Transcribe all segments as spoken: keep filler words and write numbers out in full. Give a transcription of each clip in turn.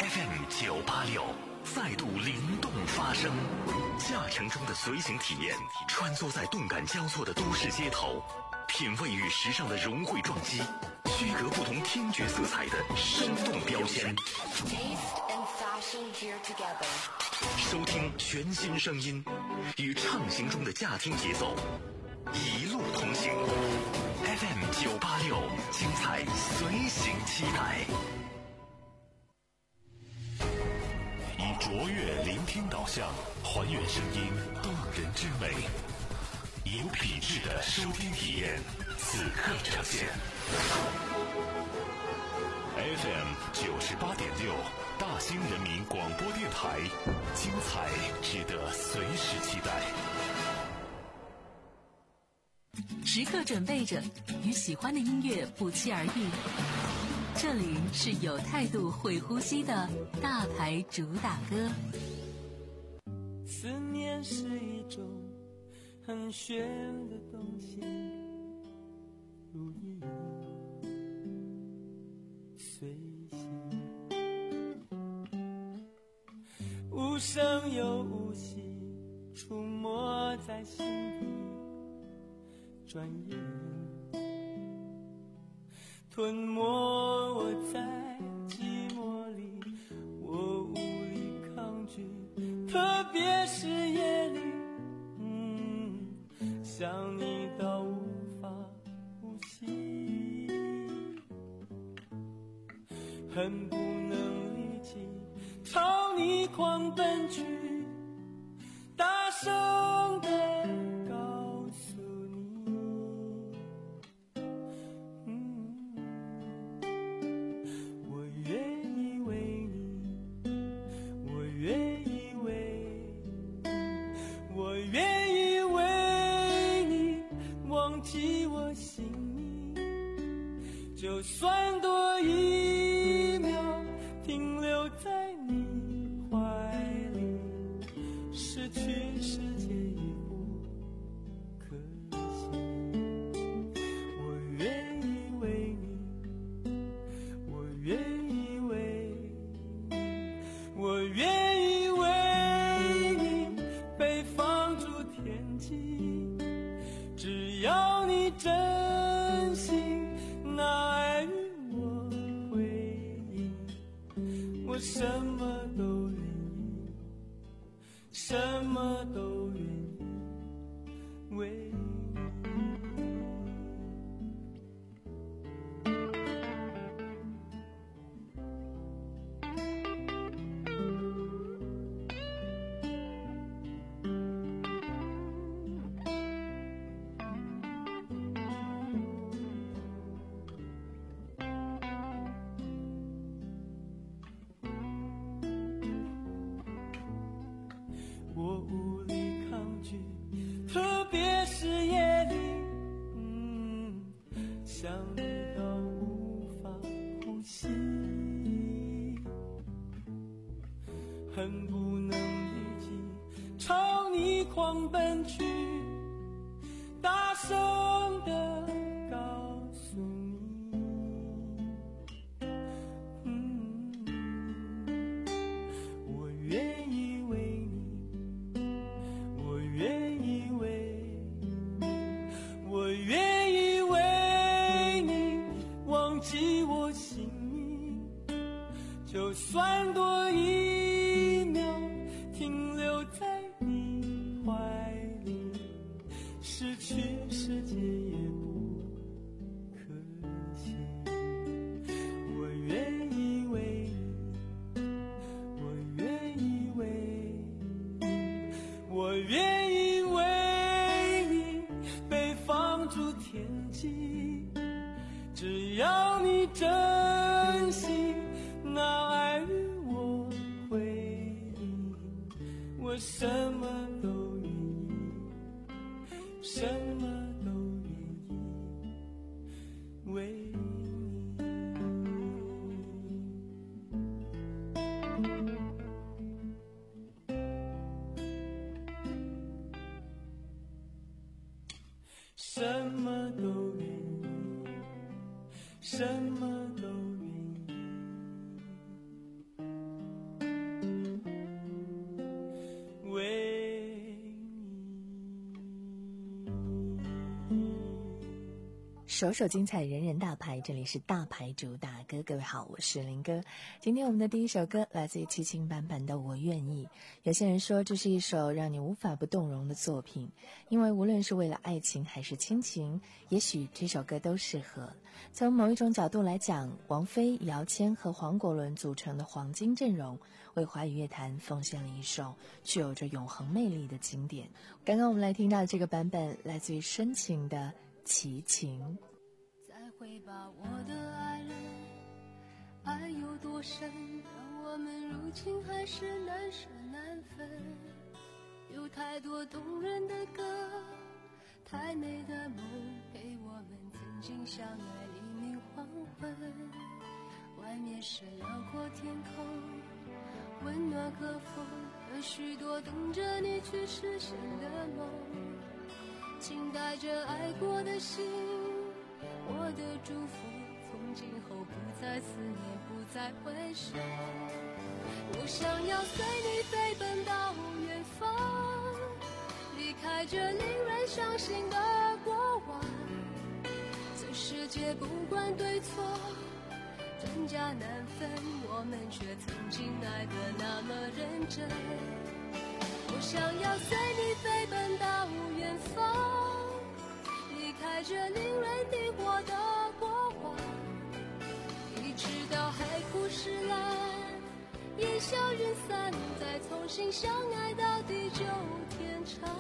F M 九八六再度灵动发声，驾乘中的随行体验，穿梭在动感交错的都市街头，品味与时尚的融汇撞击，区隔不同听觉色彩的生动标签。收听全新声音，与畅行中的驾听节奏，一路同行。F M 九八六，精彩随行期待。以卓越聆听导向，还原声音动人之美，有品质的收听体验，此刻呈现。F M 九十八点六，大兴人民广播电台，精彩值得随时期待。 时刻准备着，与喜欢的音乐不期而遇。这里是有态度会呼吸的大牌主打歌。 思念是一种很玄的东西，如影随形，无声又无息，出没在心底，转眼吞没我在寂寞里，我无力抗拒，特别是夜里，嗯，想你到无法呼吸，恨不能立即朝你狂奔去，大声地告诉你，嗯，我愿意为你，我愿意为你，我愿意为你忘记我姓名，就算多一秒停留在你怀里，失去世界也不可惜。我愿意为你，我愿意为你，我愿意为你被放逐天际，只要你真心拿爱与我回应，我什么都愿意，什么都愿意为你。我无力抗拒，特别是夜里，嗯，想你到无法呼吸，恨不能立即朝你狂奔去，大声地告诉你，嗯，我愿意为你，我愿意为你，我愿意为你忘记我姓名，就算多一秒停留在你怀里，失去世界也不可惜。我愿意为你，我愿意为你，我愿意为你被放逐天际，只要你真心拿爱与我回应，我什么都愿意，什么都愿意首首精彩，人人大牌，这里是大牌主打歌。各位好，我是林哥。今天我们的第一首歌来自于齐秦版本的《我愿意》。有些人说这是一首让你无法不动容的作品，因为无论是为了爱情还是亲情，也许这首歌都适合。从某一种角度来讲，王菲、姚谦和黄国伦组成的黄金阵容，为华语乐坛奉献了一首具有着永恒魅力的经典。刚刚我们来听到的这个版本来自于深情的齐秦。 再会吧我的爱人，爱有多深，让我们如今还是难舍难分。有太多动人的歌，太美的梦，陪我们曾经相爱黎明黄昏。外面是辽阔天空，温暖和风，和许多等着你去实现的梦。请带着爱过的心，我的祝福，从今后不再思念，不再回首。我想要随你飞奔到远方，离开这令人伤心的过往。这世界不管对错，真假难分，我们却曾经爱得那么认真。我想要随你飞奔到远方，离开这令人迷惑的过往，一直到海枯石烂，烟消云散，再重新相爱到地久天长。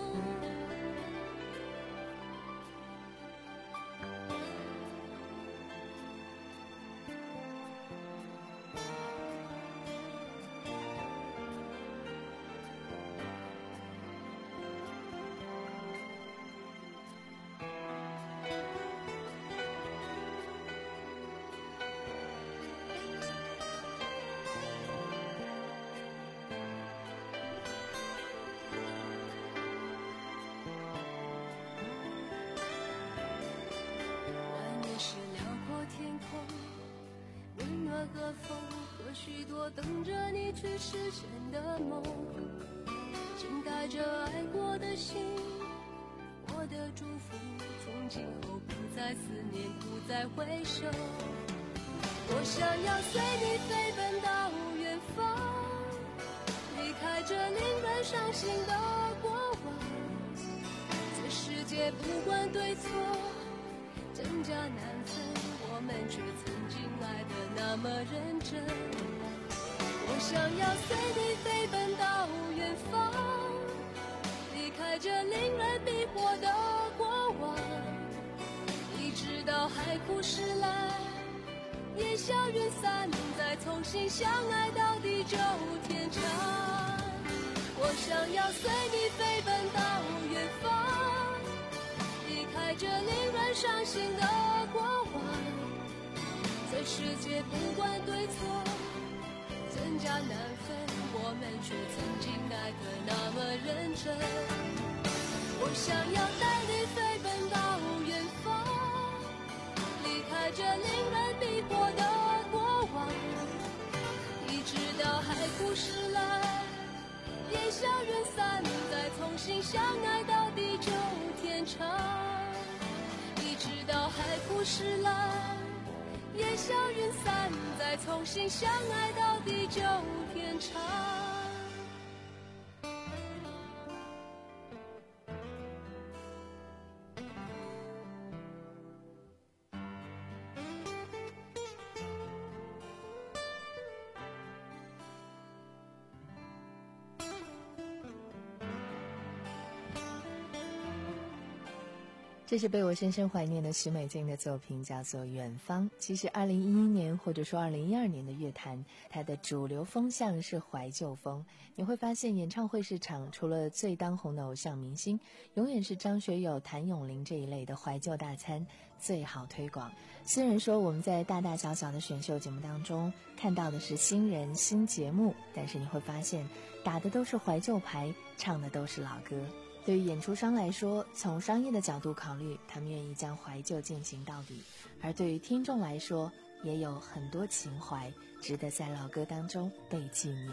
和风，和许多等着你去实现的梦。请带着爱过的心，我的祝福，从今后不再思念，不再回首。我想要随你飞奔到远方，离开这令人伤心的过往。这世界不管对错，真假难分，我们却曾经爱得那么认真。我想要随你飞奔到远方，离开这令人迷惑的过往，一直到海枯石烂，烟消云散，再重新相爱到地久天长。我想要随你飞奔到远方，离开这令人伤心的过往。这世界不管对错，真假难分，我们却曾经爱得那么认真。我想要带你飞奔到远方，离开这令人迷惑的过往，一直到海枯石烂，烟消云散，再重新相爱到地久天长。一直到海枯石烂，烟消云散，再重新相爱到地久天长。 这是被我深深怀念的许美静的作品，叫做《远方》。其实二零一一年或者说二零一二年的乐坛，它的主流风向是怀旧风。你会发现演唱会市场除了最当红的偶像明星，永远是张学友、谭咏麟这一类的怀旧大餐最好推广。虽然说我们在大大小小的选秀节目当中看到的是新人新节目，但是你会发现打的都是怀旧牌，唱的都是老歌。对于演出商来说，从商业的角度考虑，他们愿意将怀旧进行到底；而对于听众来说，也有很多情怀值得在老歌当中被纪念。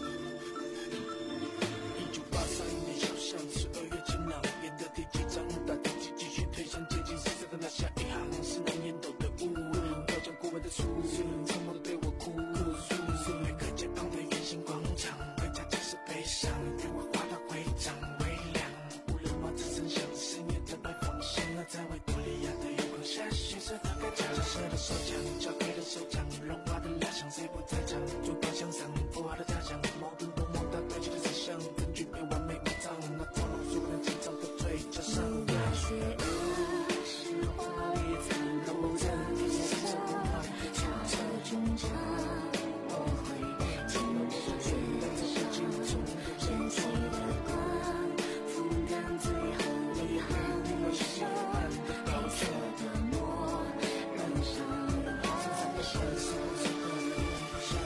一九八三年小巷十二月晴朗，演的第几张大色的手枪，交给的手枪，融化的蜡像，谁不在场？主方向上，不好的假象，矛盾多么大，带起的思想，证据被完美埋葬，那套路所能经常不对，加上那些恶是化为残酷的理想，下车中场，我会紧守着心中燃起的光，风干最后一行微笑，黑色的墨染上了我的心所有的笑。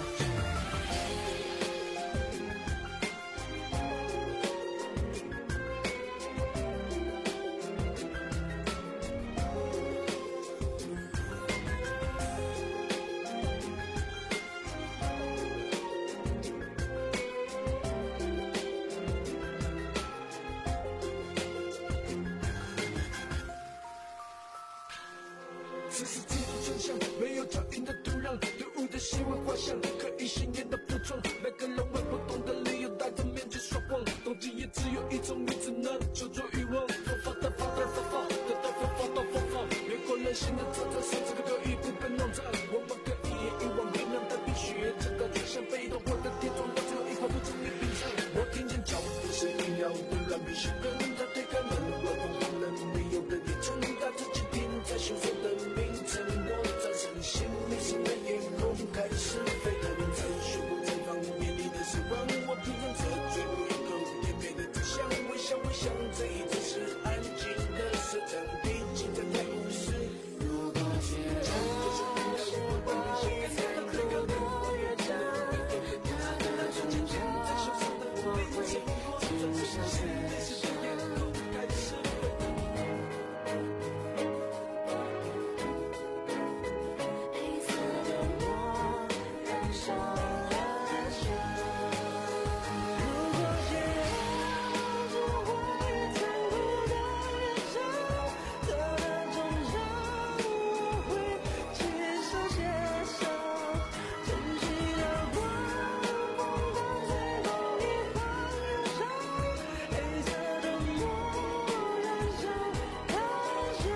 这是自己真相，没有脚印的土壤，队伍的希望画像，可以信念的不装。每个人为不同的理由戴着面具说谎，动机也只有一种，你只能求助欲望。佛法的法的法法，得到佛法到佛法，越过人性的特征，甚至可以不被弄脏。我们可以遗忘冰凉的冰雪，这个就像被动或者铁窗，到最后一块不足以冰上。我听见脚步声音摇的乱笔行人，他推开门，我疯狂人没有人也曾打着蜻蜓在胸口的名称，我早晨心里是的眼空开始沸腾，在胸口绽放面临的失望，我品尝着最后一口甜美的真相，微笑微笑，这一次是安静的社长，毕竟在太无视。 如果觉得我也残酷的乐章，它的终场我会接受写上。黑色的墨染上了伤。如果觉得我也残酷的乐章，它的终场我会接受写上。晨曦的光，风干最后一行忧伤，黑色的墨染上哀伤。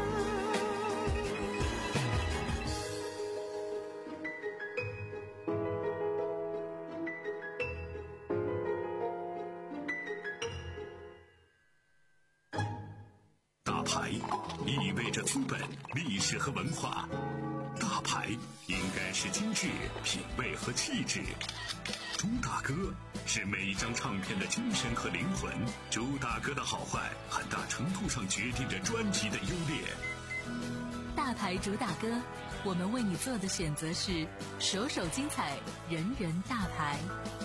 大牌意味着资本、历史和文化，大牌应该是精致、品味和气质。朱大哥是每一张唱片的精神和灵魂，朱大哥的好坏很大程度上决定着专辑的优劣。 大牌主打歌，我们为你做的选择是首首精彩，人人大牌。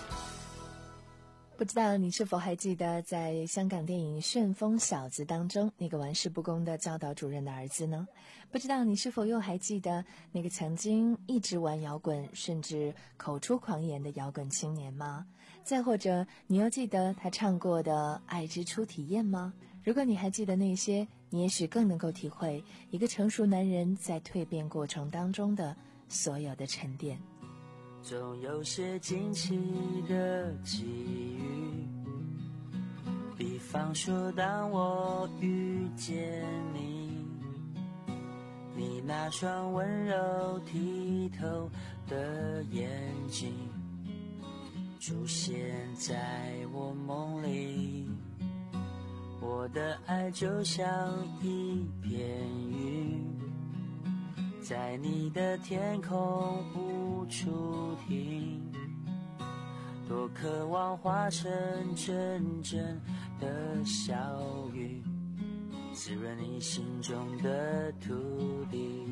不知道你是否还记得，在香港电影《旋风小子》当中，那个玩世不恭的教导主任的儿子呢？不知道你是否又还记得那个曾经一直玩摇滚，甚至口出狂言的摇滚青年吗？再或者，你又记得他唱过的《爱之初体验》吗？如果你还记得那些，你也许更能够体会一个成熟男人在蜕变过程当中的所有的沉淀。 总有些惊奇的际遇，比方说当我遇见你，你那双温柔剔透的眼睛出现在我梦里，我的爱就像一片云，在你的天空无处停，多渴望化成阵阵的小雨，滋润你心中的土地。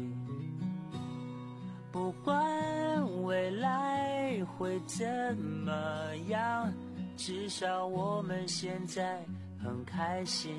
不管未来会怎么样，至少我们现在很开心。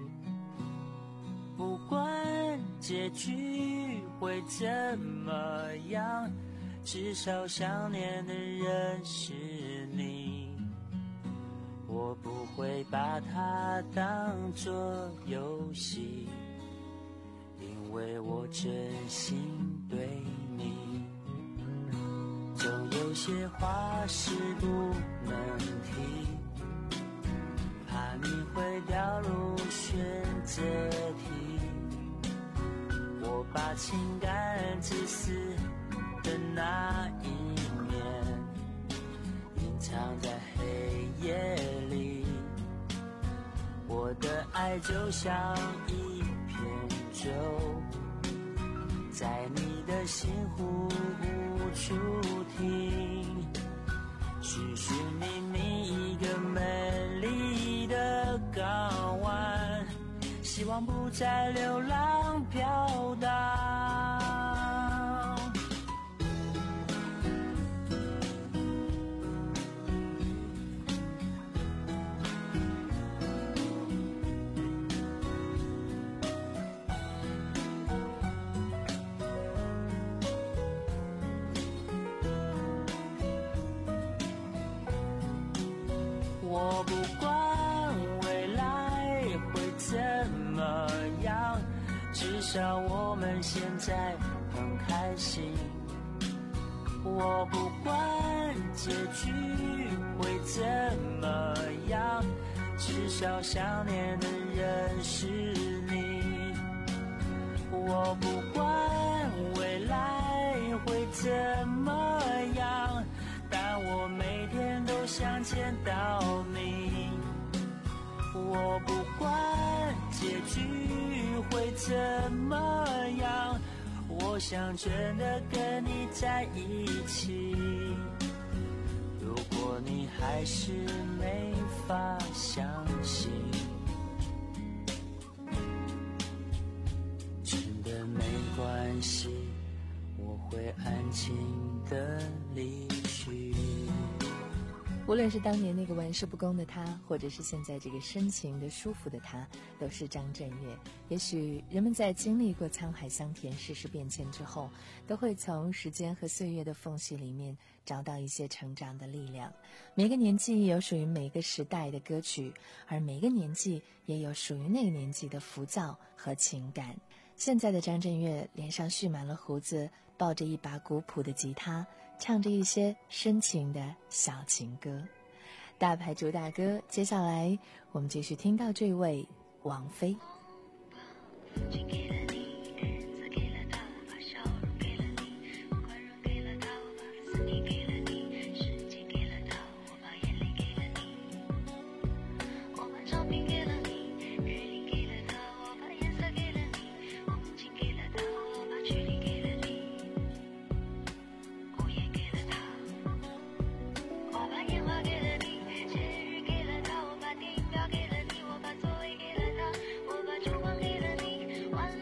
不管结局会怎么样，至少想念的人是你。我不会把它当作游戏，因为我真心对你。总有些话是不能提，怕你会掉入选择题。我把情感自私就像一片舟，在你的心湖无处停，寻寻觅觅一个美丽的港湾，希望不再流浪飘荡。我不管未来会怎么样，至少我们现在很开心。我不管结局会怎么样，至少想念的人是你。我不管未来会怎么样，但我每天都想见到你。我不管结局会怎么样，我想真的跟你在一起。如果你还是没法相信，真的没关系，我会安静的离去。 无论是当年那个玩世不恭的他，或者是现在这个深情的舒服的他，都是张震岳。也许人们在经历过沧海桑田世事变迁之后，都会从时间和岁月的缝隙里面找到一些成长的力量。每个年纪有属于每个时代的歌曲，而每个年纪也有属于那个年纪的浮躁和情感。现在的张震岳脸上蓄满了胡子，抱着一把古朴的吉他，唱着一些深情的小情歌。大牌主打歌，接下来我们继续听到这位王菲。 我把烛光给了你，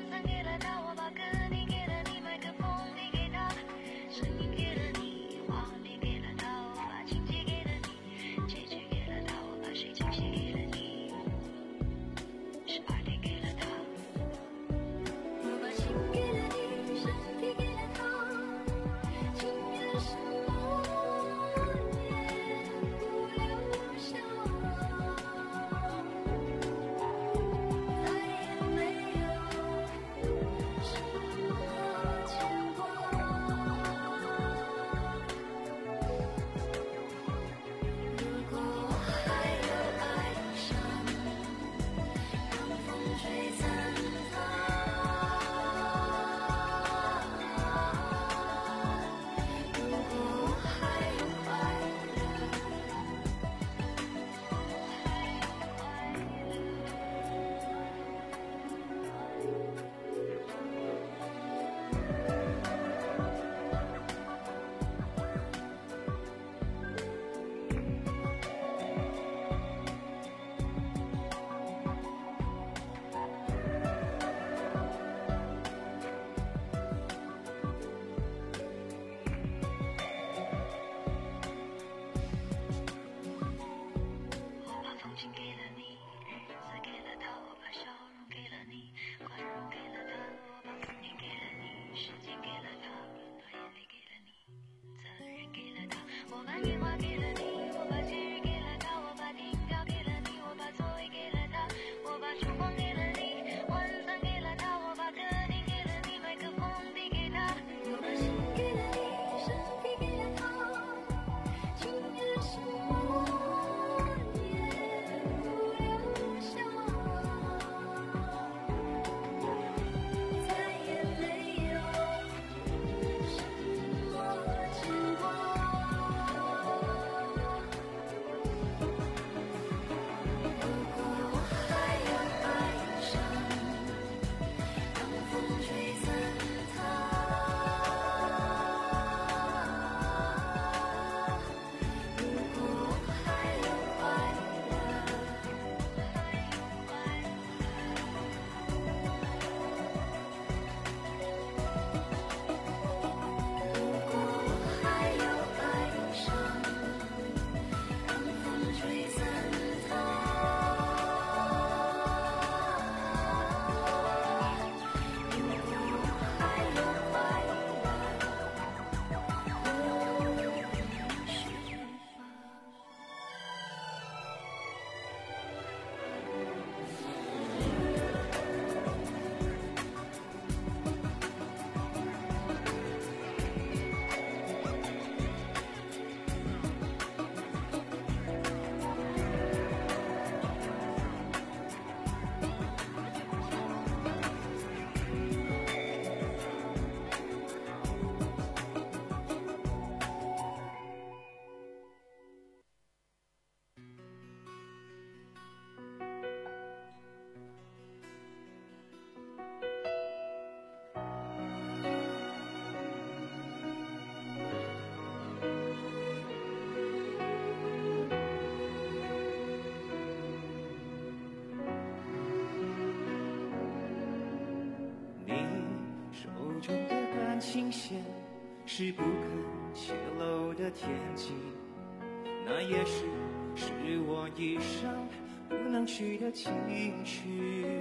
情线是不肯泄露的天机，那也是是我一生不能去的情绪。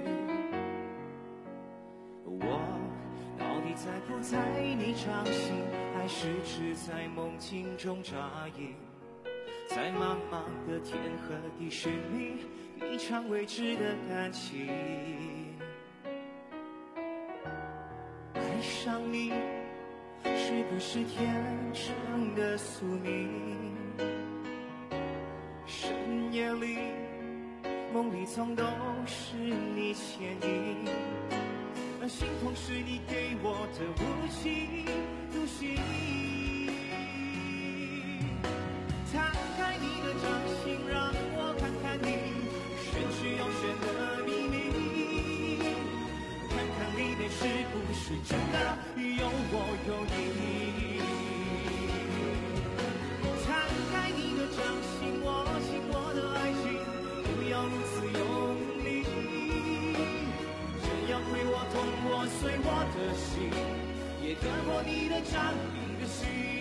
我到底在不在你掌心，还是只在梦境中扎营，在茫茫的天和地寻觅一场未知的感情。爱上你是不是天生的宿命？深夜里梦里总都是你牵引，而心痛是你给我的无情独行。摊开你的掌心，让我看看你玄之又玄的秘密，看看里面是不是真的有我有你。摊开你的掌心，握紧我的爱情，不要如此用力，这样会我痛我碎我的心，也割破你的掌，你的心。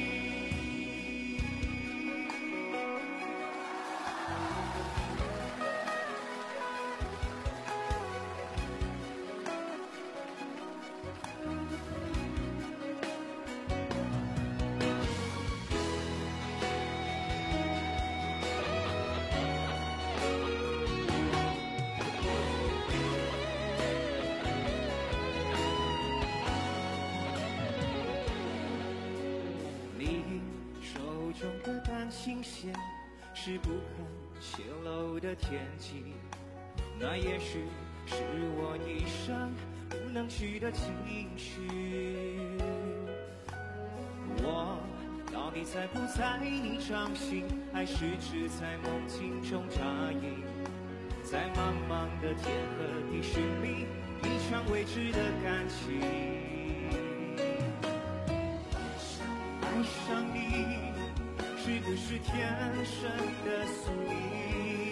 情线是不肯泄露的天机，那也许是我一生不能去的情绪。我到底在不在你掌心，还是只在梦境中扎营，在茫茫的天和地寻觅一场未知的感情。爱上你是不是天生的宿命？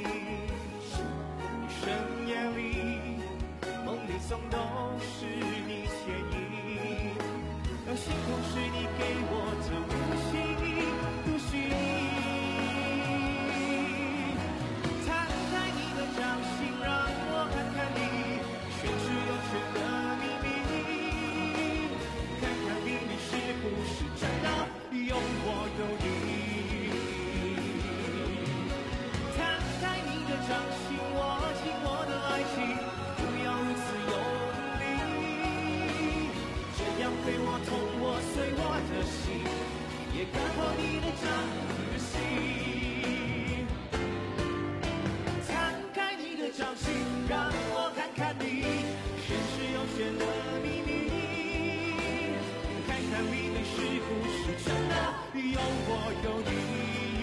深夜里梦里总都是你牵引，而心痛是你给我的无情独行。摊开你的掌心，让我看看你玄之又玄的秘密，看看里面是不是真的有我有你。掌心握紧我的爱情，不要如此用力，这样会我痛我碎我的心，也割破你的掌，你的心。摊开你的掌心，让我看看你玄之又玄的秘密，看看里面是不是真的有我有你。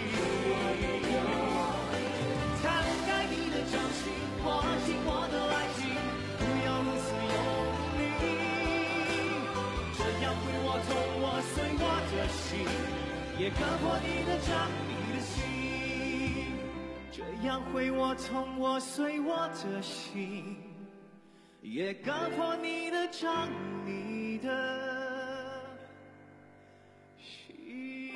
握紧我的爱情，不要如此用力，这样会我痛我碎我的心，也割破你的掌，你的心。这样会我痛我碎我的心，也割破你的掌，你的心。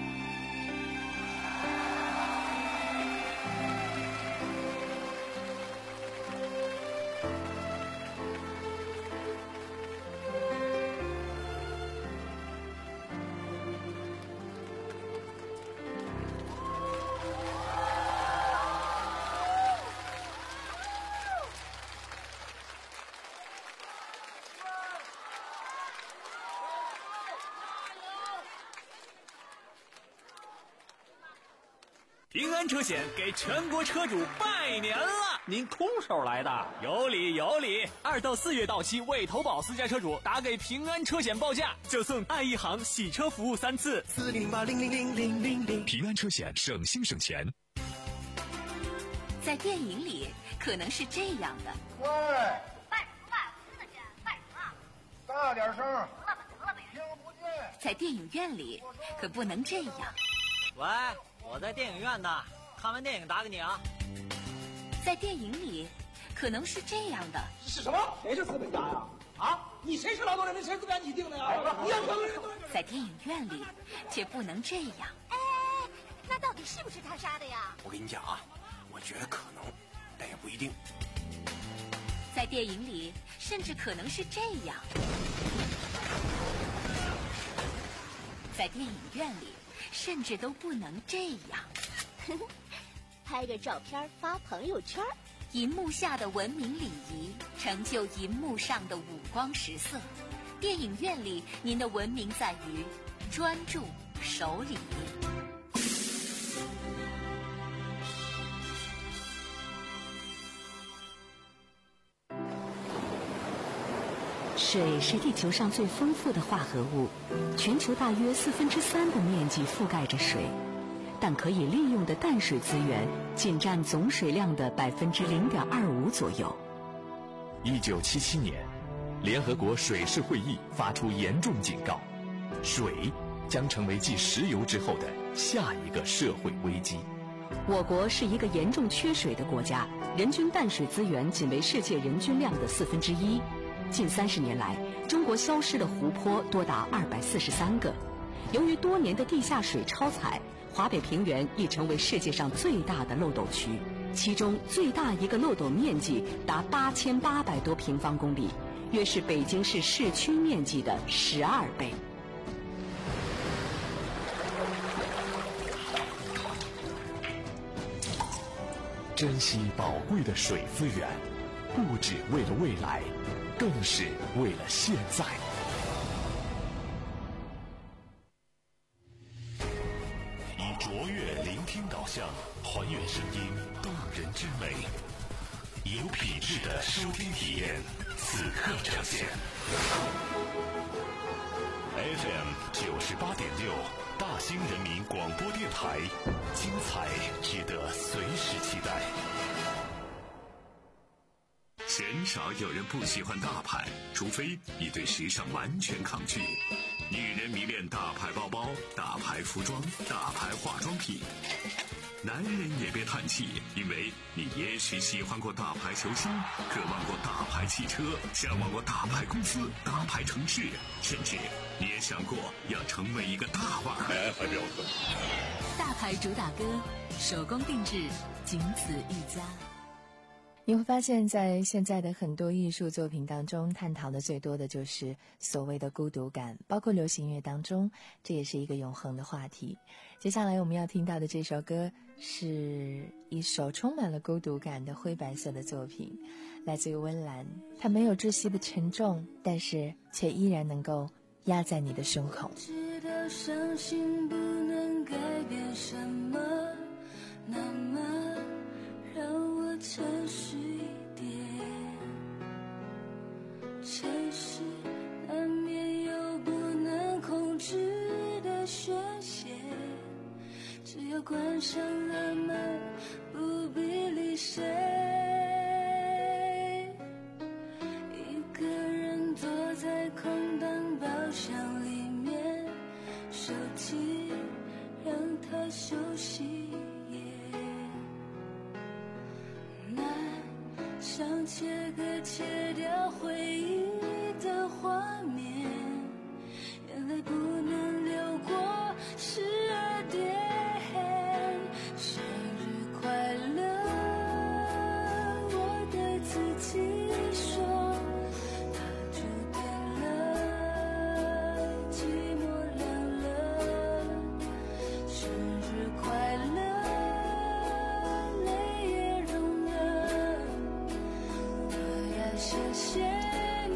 平安车险给全国车主拜年了！ 您空手来的？ 有理有理！二到四月到期未投保私家车主打给平安车险报价，就送爱一行洗车服务三次。 四零八零零零零零零。 平安车险，省心省钱。 在电影里可能是这样的。 喂，卖什么卖？我听得见，卖什么？大点声。得了吧，得了呗。听不见。 在电影院里可不能这样。 喂。我在电影院呢，看完电影打给你啊。 在电影里，可能是这样的。 是什么？谁是资本家呀？ 啊，你谁是劳动人民？谁自愿你定的呀？你要在电影院里，却不能这样。 哎，那到底是不是他杀的呀？ 我跟你讲啊，我觉得可能，但也不一定。 在电影里，甚至可能是这样。在电影院里，甚至都不能这样。 拍个照片发朋友圈。 银幕下的文明礼仪，成就银幕上的五光十色。电影院里，您的文明在于专注、守礼。水是地球上最丰富的化合物，全球大约四分之三的面积覆盖着水。但可以利用的淡水资源仅占总水量的百分之零点二五左右。 一九七七年，联合国水事会议发出严重警告，水将成为继石油之后的下一个社会危机。 我国是一个严重缺水的国家，人均淡水资源仅为世界人均量的四分之一。近三十年来，中国消失的湖泊多达二百四十三个。由于多年的地下水超采，华北平原已成为世界上最大的漏斗区，其中最大一个漏斗面积达八千八百多平方公里，约是北京市市区面积的十二倍。 珍惜宝贵的水资源，不只为了未来，更是为了现在。以卓越聆听导向，还原声音动人之美，以有品质的收听体验，此刻呈现。F M 九十八点六，大兴人民广播电台，精彩值得随时期待。鲜少有人不喜欢大牌，除非你对时尚完全抗拒。女人迷恋大牌包包、大牌服装、大牌化妆品。男人也别叹气，因为你也许喜欢过大牌球星，渴望过大牌汽车，向往过大牌公司、大牌城市，甚至你也想过要成为一个大腕。 大牌主打歌，手工定制，仅此一家。 你会发现在现在的很多艺术作品当中，探讨的最多的就是所谓的孤独感，包括流行乐当中，这也是一个永恒的话题。接下来我们要听到的这首歌是一首充满了孤独感的灰白色的作品，来自于温岚。它没有窒息的沉重，但是却依然能够压在你的胸口。 知道相信不能改变什么，那么让我诚实一点，城市难免有不能控制的宣泄，只要关上了门，不必理谁，一个人坐在空荡包厢里面，手机让它休息。想切割切掉回忆的画面，眼泪不能流过十二点。生日快乐，我对自己说，它注定了寂寞凉了。生日快乐，谢谢你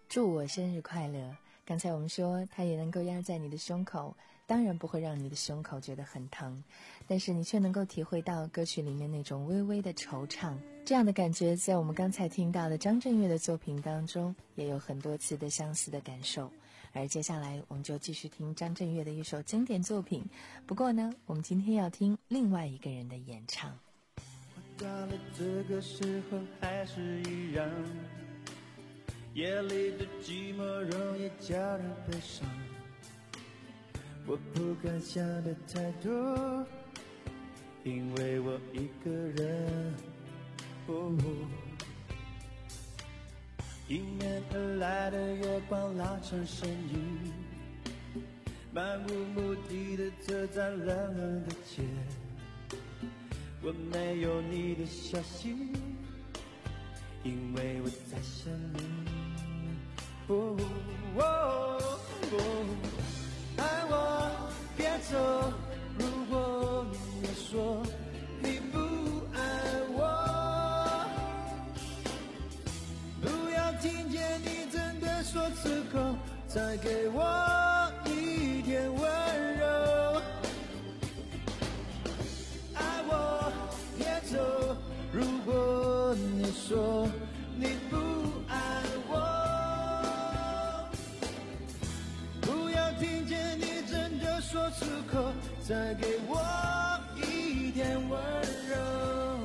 祝我生日快乐。刚才我们说它也能够压在你的胸口，当然不会让你的胸口觉得很疼，但是你却能够体会到歌曲里面那种微微的惆怅。这样的感觉在我们刚才听到的张震岳的作品当中也有很多次的相似的感受。而接下来我们就继续听张震岳的一首经典作品，不过呢我们今天要听另外一个人的演唱。 到了这个时候还是一样，夜里的寂寞容易叫人悲伤，我不敢想的太多，因为我一个人、哦、迎面而来的月光拉成身影，漫无目的的走在冷冷的街，我没有你的消息，因为我在想你。哦哦哦，爱我别走，如果你说你不爱我，不要听见你真的说出口，再给我一点温柔。爱我别走，如果你说你不爱我，说出口，再给我一点温柔。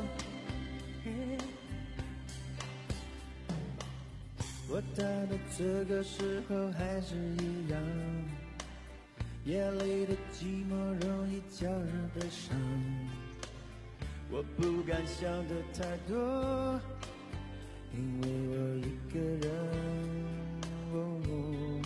我到了这个时候还是一样，夜里的寂寞容易叫人悲伤，我不敢想的太多，因为我一个人。哦，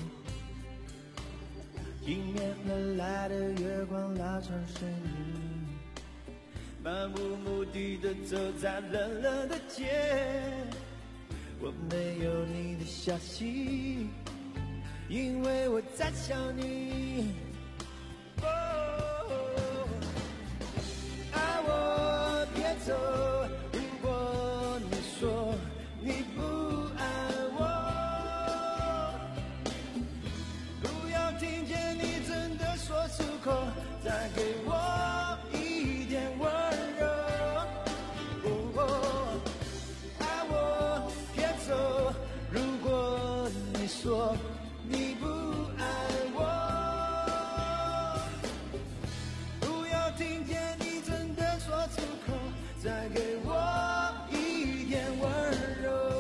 迎面而来的月光拉长身影，漫无目的的走在冷冷的街，我没有你的消息，因为我在想你。哦，爱我别走，如果你说你不爱我，不要听见你真的说出口，再给我一点温柔。哦，爱我别走，如果你说你不爱我，不要听见你真的说出口，再给我一点温柔。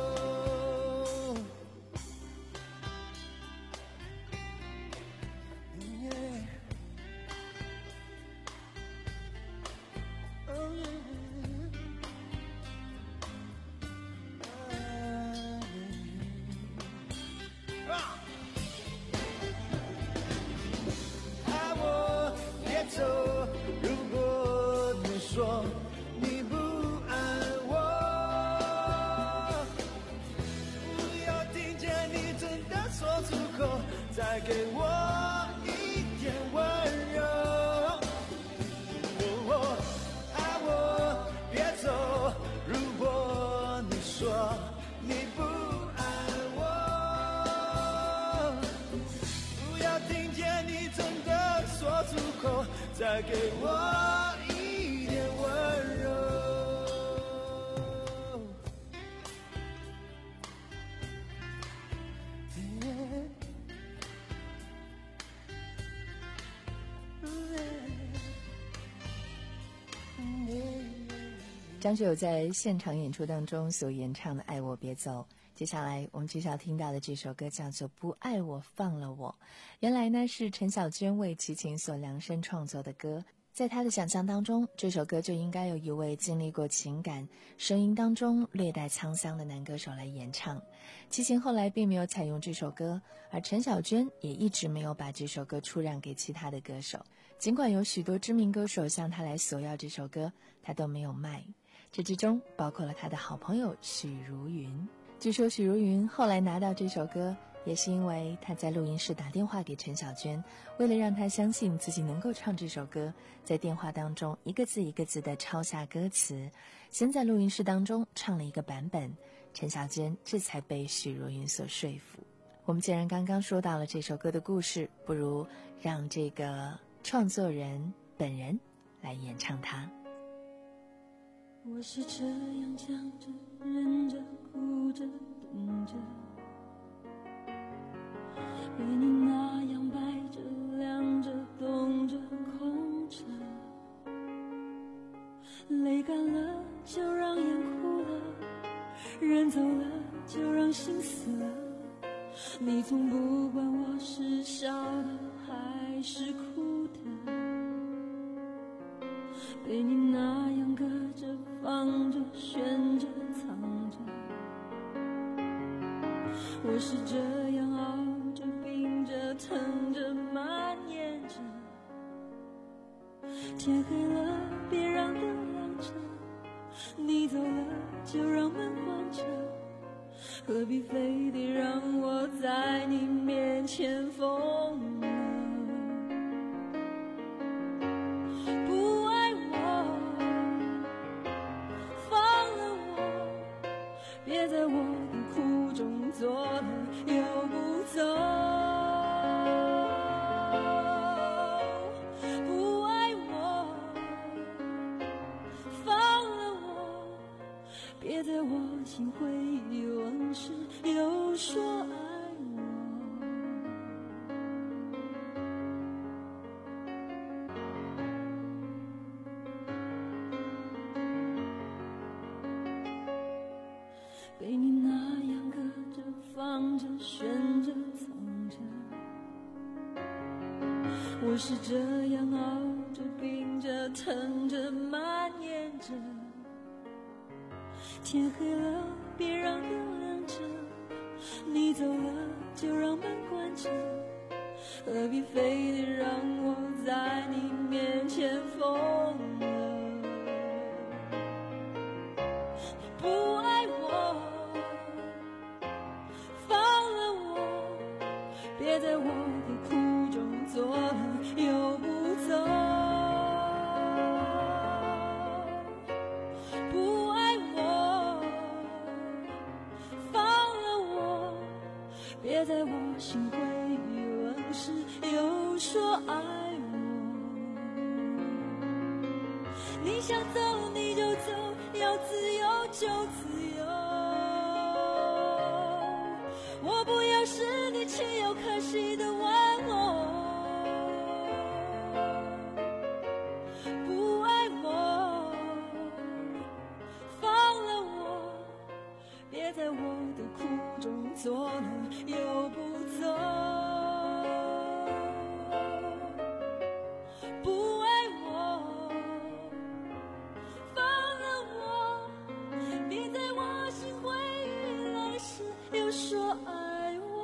爱我别走，如果你说你不爱我，不要听见你真的说出口，再给我一点温柔。哦，爱我别走，如果你说你不爱我，不要听见你真的说出口，再给我一点温柔。 张学友在现场演出当中所演唱的《爱我别走》，接下来我们接下来听到的这首歌叫做《不爱我放了我》。原来呢是陈小娟为齐秦所量身创作的歌，在她的想象当中，这首歌就应该有一位经历过情感、声音当中略带沧桑的男歌手来演唱。齐秦后来并没有采用这首歌，而陈小娟也一直没有把这首歌出让给其他的歌手。尽管有许多知名歌手向他来索要这首歌，他都没有卖。这之中包括了他的好朋友许茹芸。据说许茹芸后来拿到这首歌，也是因为他在录音室打电话给陈小娟，为了让她相信自己能够唱这首歌，在电话当中一个字一个字地抄下歌词，先在录音室当中唱了一个版本， 陈小娟这才被许茹芸所说服。我们既然刚刚说到了这首歌的故事，不如让这个创作人本人来演唱它。 我是这样讲着忍着哭着等着，被你那样摆着亮着动着空着，泪干了就让眼哭了，人走了就让心死了，你从不管我是笑的还是哭的，被你那样搁着放着悬着藏着，我是这样熬着冰着疼着蔓延着，天黑了别让灯亮着，你走了就让门关着，何必非得让我在你面前疯了，不爱我放了我，别在我的苦中作乐又不走，不爱我放了我，别在我心灰意冷时又说爱我，被你那样搁着放着悬着藏着，我是这样熬着冰着疼着蔓延着，天黑了别让灯亮着，你走了就让门关着，何必非得让我在你面前疯了，不爱我放了我，别在我的苦中作乐又不走，不爱我放了我，别在我心灰意冷时又说爱我，你想走你就走，要自由就自由，我不要是你情有可惜的玩偶，不爱我放了我，别在我的苦中作乐又不走，不爱我放了我，别在我心灰意冷时又说爱我，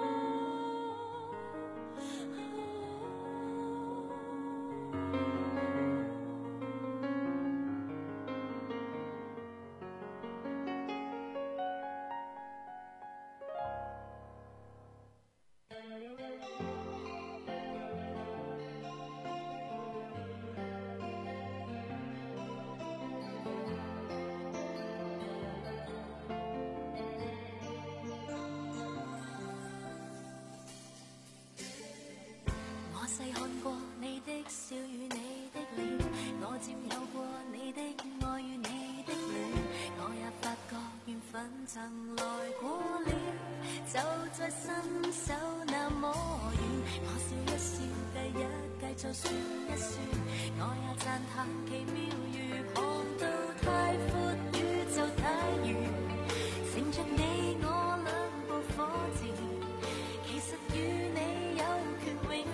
我细看过你的笑與你的臉，我佔有過你的愛與你的戀，我也發覺緣分曾來過了，就在伸手那麼遠，我笑一笑計一計就算一算，我也讚嘆奇妙如看到太闊宇宙太遠，乘着你我兩部火箭，其實與你有權永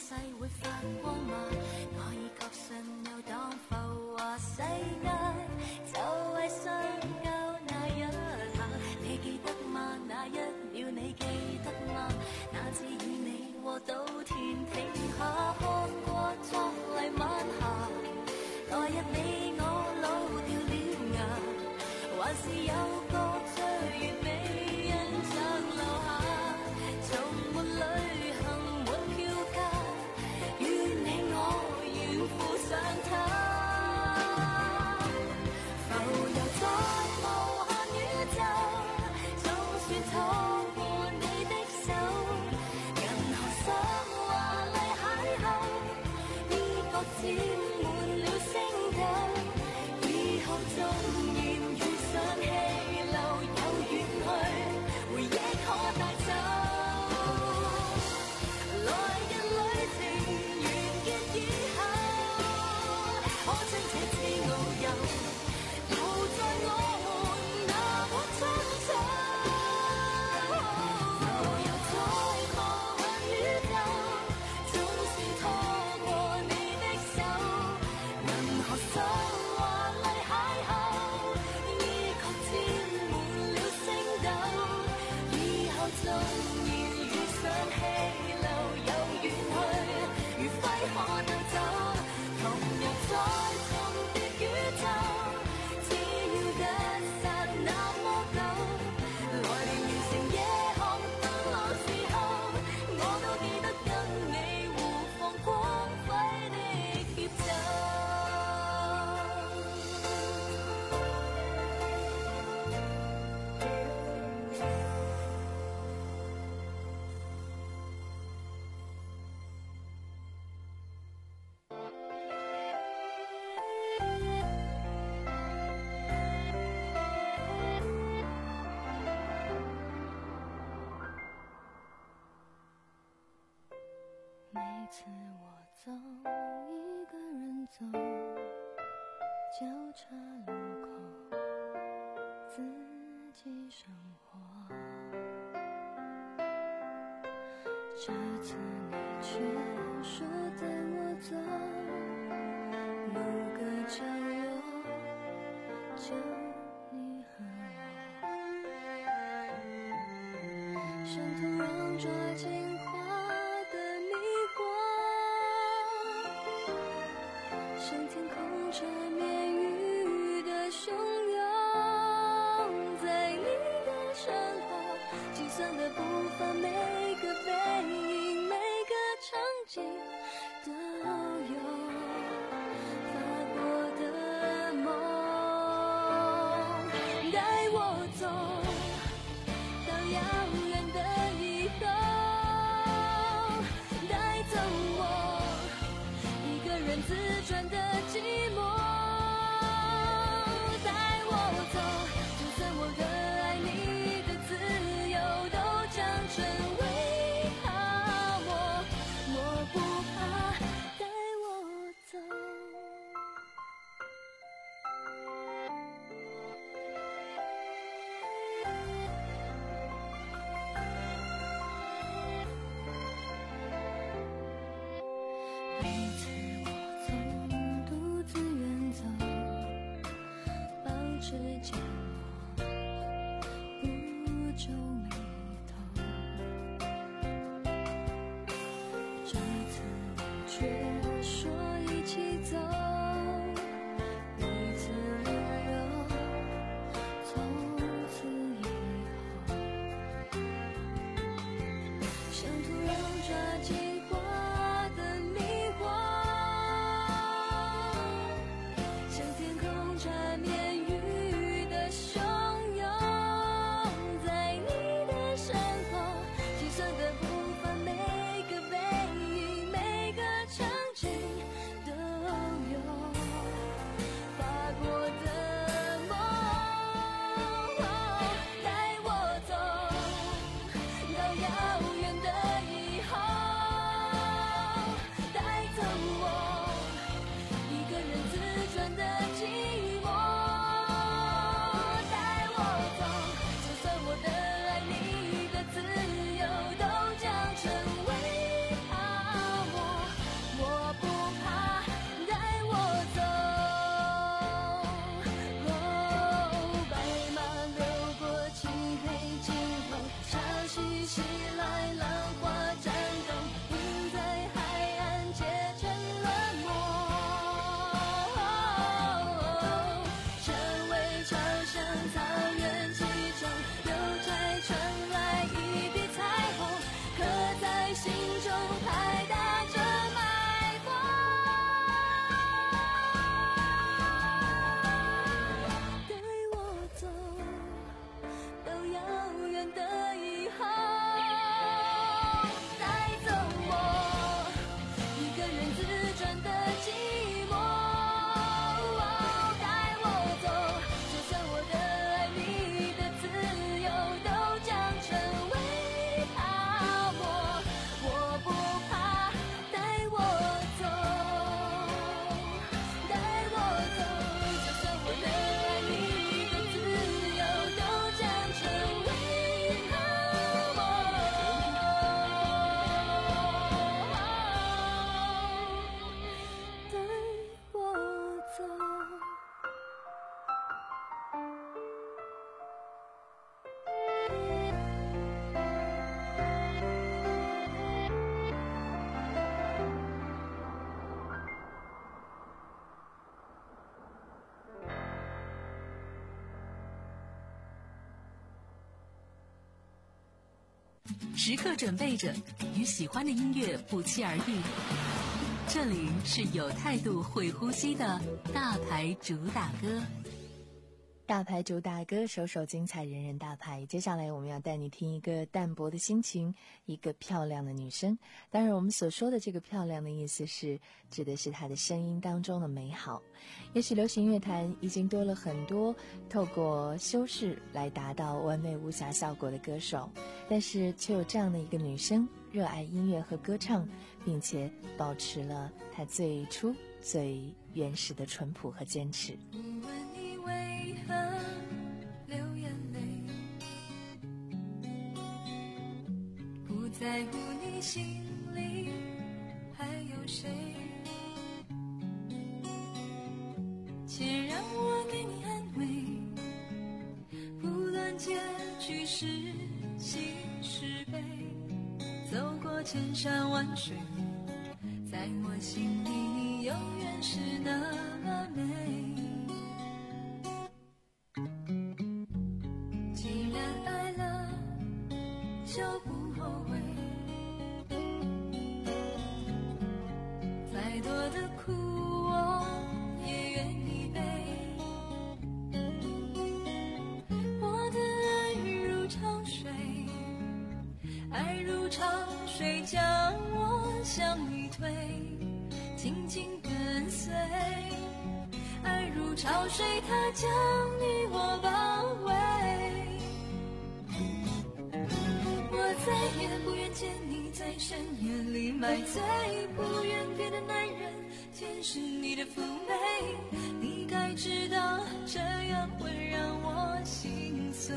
世會發光嗎？我已覺信有當浮華世界，就係相交那一下。你記得嗎？那一秒你記得嗎？那次與你和稻田停下，看過壯麗晚霞。來日你我老掉了牙，還是有個最完美印象留下。從沒旅行沒票價，願你我願附上它。浮游在無限宇宙，總算拖過你的手。銀河上華麗邂逅，呢個沾滿了星斗。以後縱然遇上氣流又遠去，回憶可帶走。來日旅程完結以後，可將這次遨遊留在我們那個春秋。浮游在無限宇宙，總算拖過你的手。銀河上華麗邂逅，呢個沾滿了星斗。以後縱然遇上氣流又遠去，如揮可帶走。同遊在重疊宇宙，只要一剎那麼久。來年完成夜航登陸時候，我都記得跟你互放光輝的協奏。每次我走，一个人走，交叉路口，自己生活。这次你却说带我走，路隔潮流，就你和我，像土壤抓紧花的迷惑，像天空缠绵雨的汹涌，在你的身后，计算的步伐，每个背影，每个场景都有发过的梦，带我走到遥远的以后，带走我一个人自转的寂寞，带我走，就算我热爱你的自由都将成为泡沫，我不怕，带我走。每次我总独自远走，保持缄默，不皱眉头。这次你却说一起走，彼此温柔，从此以后，像土壤抓紧花的迷惑，像天空缠绵雨的汹涌，在你的身后，计算的步伐，每个背影，每个场景都有发过的梦，带我走到遥远的以后，带走我一个人自转的寂寞。 时刻准备着与喜欢的音乐不期而遇。这里是有态度会呼吸的大牌主打歌。 大牌主打歌，首首精彩，人人大牌。接下来我们要带你听一个淡泊的心情，一个漂亮的女生。当然我们所说的这个漂亮的意思是指的是她的声音当中的美好。也许流行乐坛已经多了很多透过修饰来达到完美无瑕效果的歌手，但是却有这样的一个女生，热爱音乐和歌唱，并且保持了她最初最原始的淳朴和坚持。 流眼泪，不在乎你心里还有谁，且让我给你安慰，不论结局是喜是悲，走过千山万水，在我心里你永远是那么美。就不后悔，再多的苦我也愿意背，我的爱如潮水，爱如潮水将我向你推，紧紧跟随，爱如潮水它将你我包围，再也不愿见你在深夜里买醉，不愿别的男人见识你的妩媚，你该知道这样会让我心碎。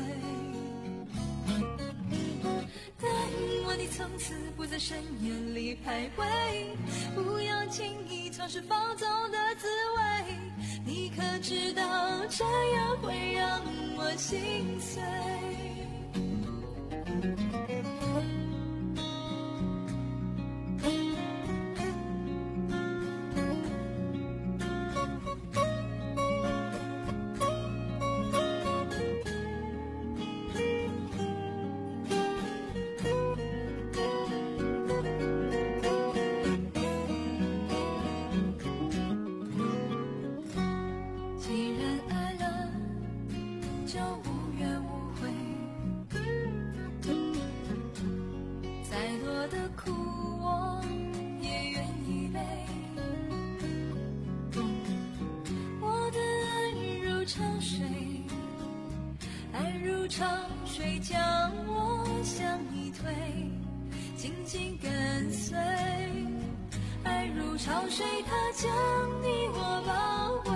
答应我你从此不在深夜里徘徊，不要轻易尝试放纵的滋味，你可知道这样会让我心碎。潮水将我向你推，紧紧跟随，爱如潮水它将你我包围，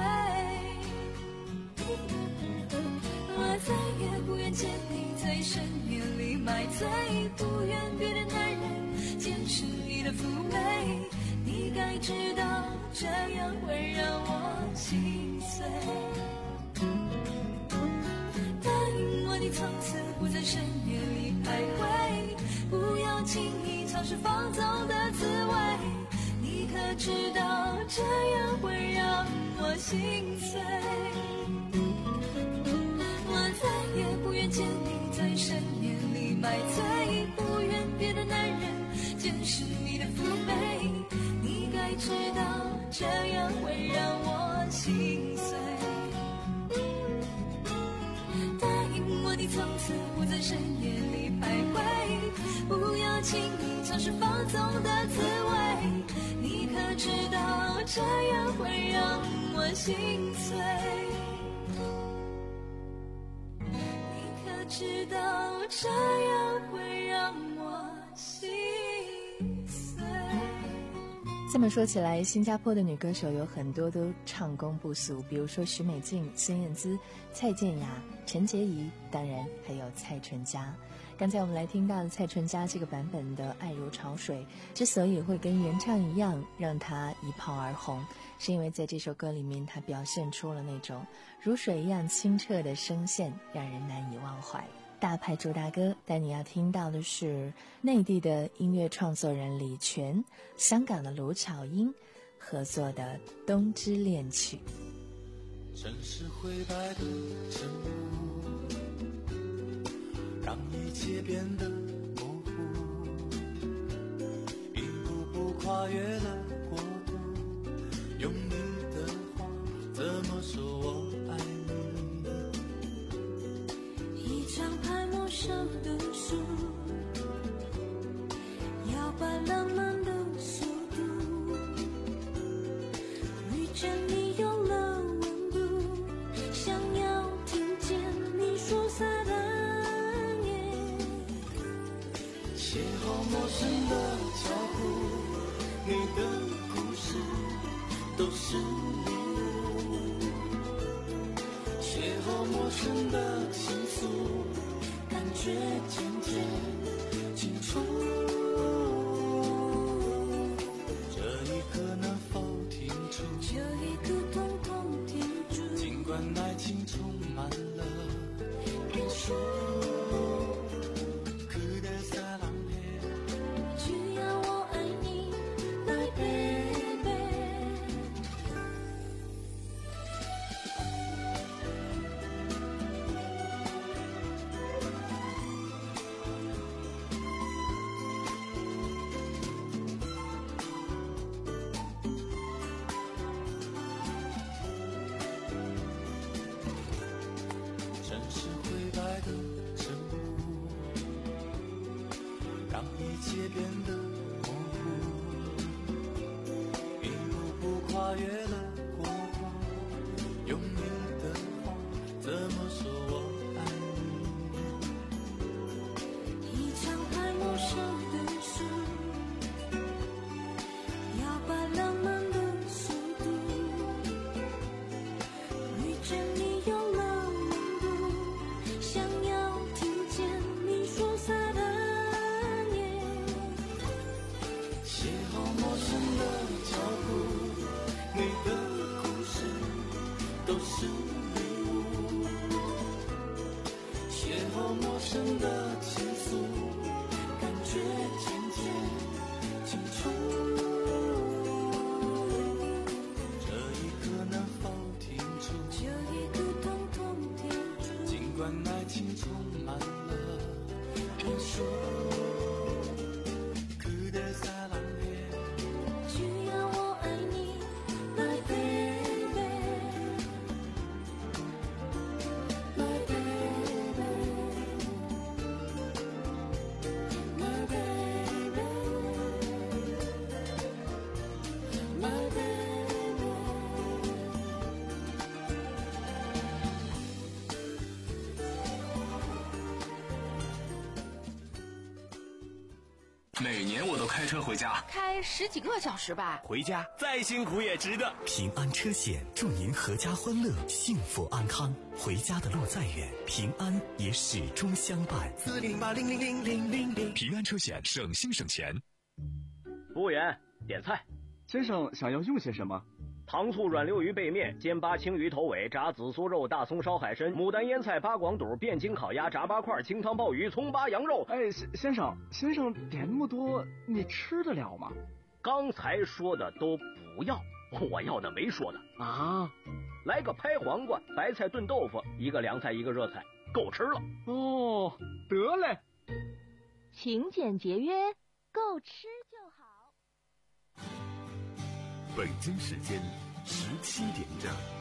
我再也不愿见你在深夜里买醉，不愿别的男人见识你的妩媚，你该知道这样会让我心碎。你从此不在深夜里徘徊，不要轻易尝试放纵的滋味，你可知道这样会让我心碎。我再也不愿见你在深夜里买醉，不愿别的男人见识你的妩媚，你该知道这样会让我心碎。你从此不在深夜里徘徊，不要轻易尝试放纵的滋味，你可知道这样会让我心碎，你可知道这样会让我心碎。 这么说起来，新加坡的女歌手有很多都唱功不俗，比如说许美静、孙燕姿、蔡健雅、陈洁仪，当然还有蔡淳佳。刚才我们来听到的蔡淳佳这个版本的《爱如潮水》，之所以会跟原唱一样让她一炮而红，是因为在这首歌里面她表现出了那种如水一样清澈的声线，让人难以忘怀。大牌主打歌，但你要听到的是内地的音乐创作人李泉、香港的卢巧音合作的《冬之恋曲》。 城市灰白的沉默，让一切变得模糊。 跨越了国度，用你的话怎么说我爱你？一场拍陌生的书，摇摆浪漫的速度，遇见你有了温度，想要听见你说撒旦耶。 邂逅陌生的脚步，你的故事都是礼物，邂逅陌生的情愫，感觉渐渐清楚。这一刻能否停住？ 这一刻统统停住。 尽管爱情充满了变数。界变得模糊，一步步跨越了国度，用你的话怎么说我爱你？一场拍陌生的书，摇摆浪漫的速度，遇见你有了温度，想要听见你说撒旦。 陌生的脚步，你的故事都是礼物，邂逅陌生的情愫，感觉渐渐清楚。这一刻能否停住？ 这一刻统统停住。 尽管爱情充满了变数。 每年我都开车回家， 开十几个小时吧。 回家再辛苦也值得。 平安车险祝您阖家欢乐，幸福安康。回家的路再远，平安也始终相伴。四零八零零零零零零，平安车险省心省钱。 服务员，点菜。 先生想要用些什么？ 糖醋软溜鱼背面、煎巴青鱼头尾、炸紫苏肉、大葱烧海参、牡丹腌菜、八广肚、汴京烤鸭、炸八块、清汤鲍鱼、葱巴羊肉。 哎，先生，先生点那么多，你吃得了吗？ 刚才说的都不要，我要的没说的啊。 来个拍黄瓜、白菜炖豆腐，一个凉菜一个热菜，够吃了。 哦，得嘞。 勤俭节约，够吃就好。 北京时间十七点整。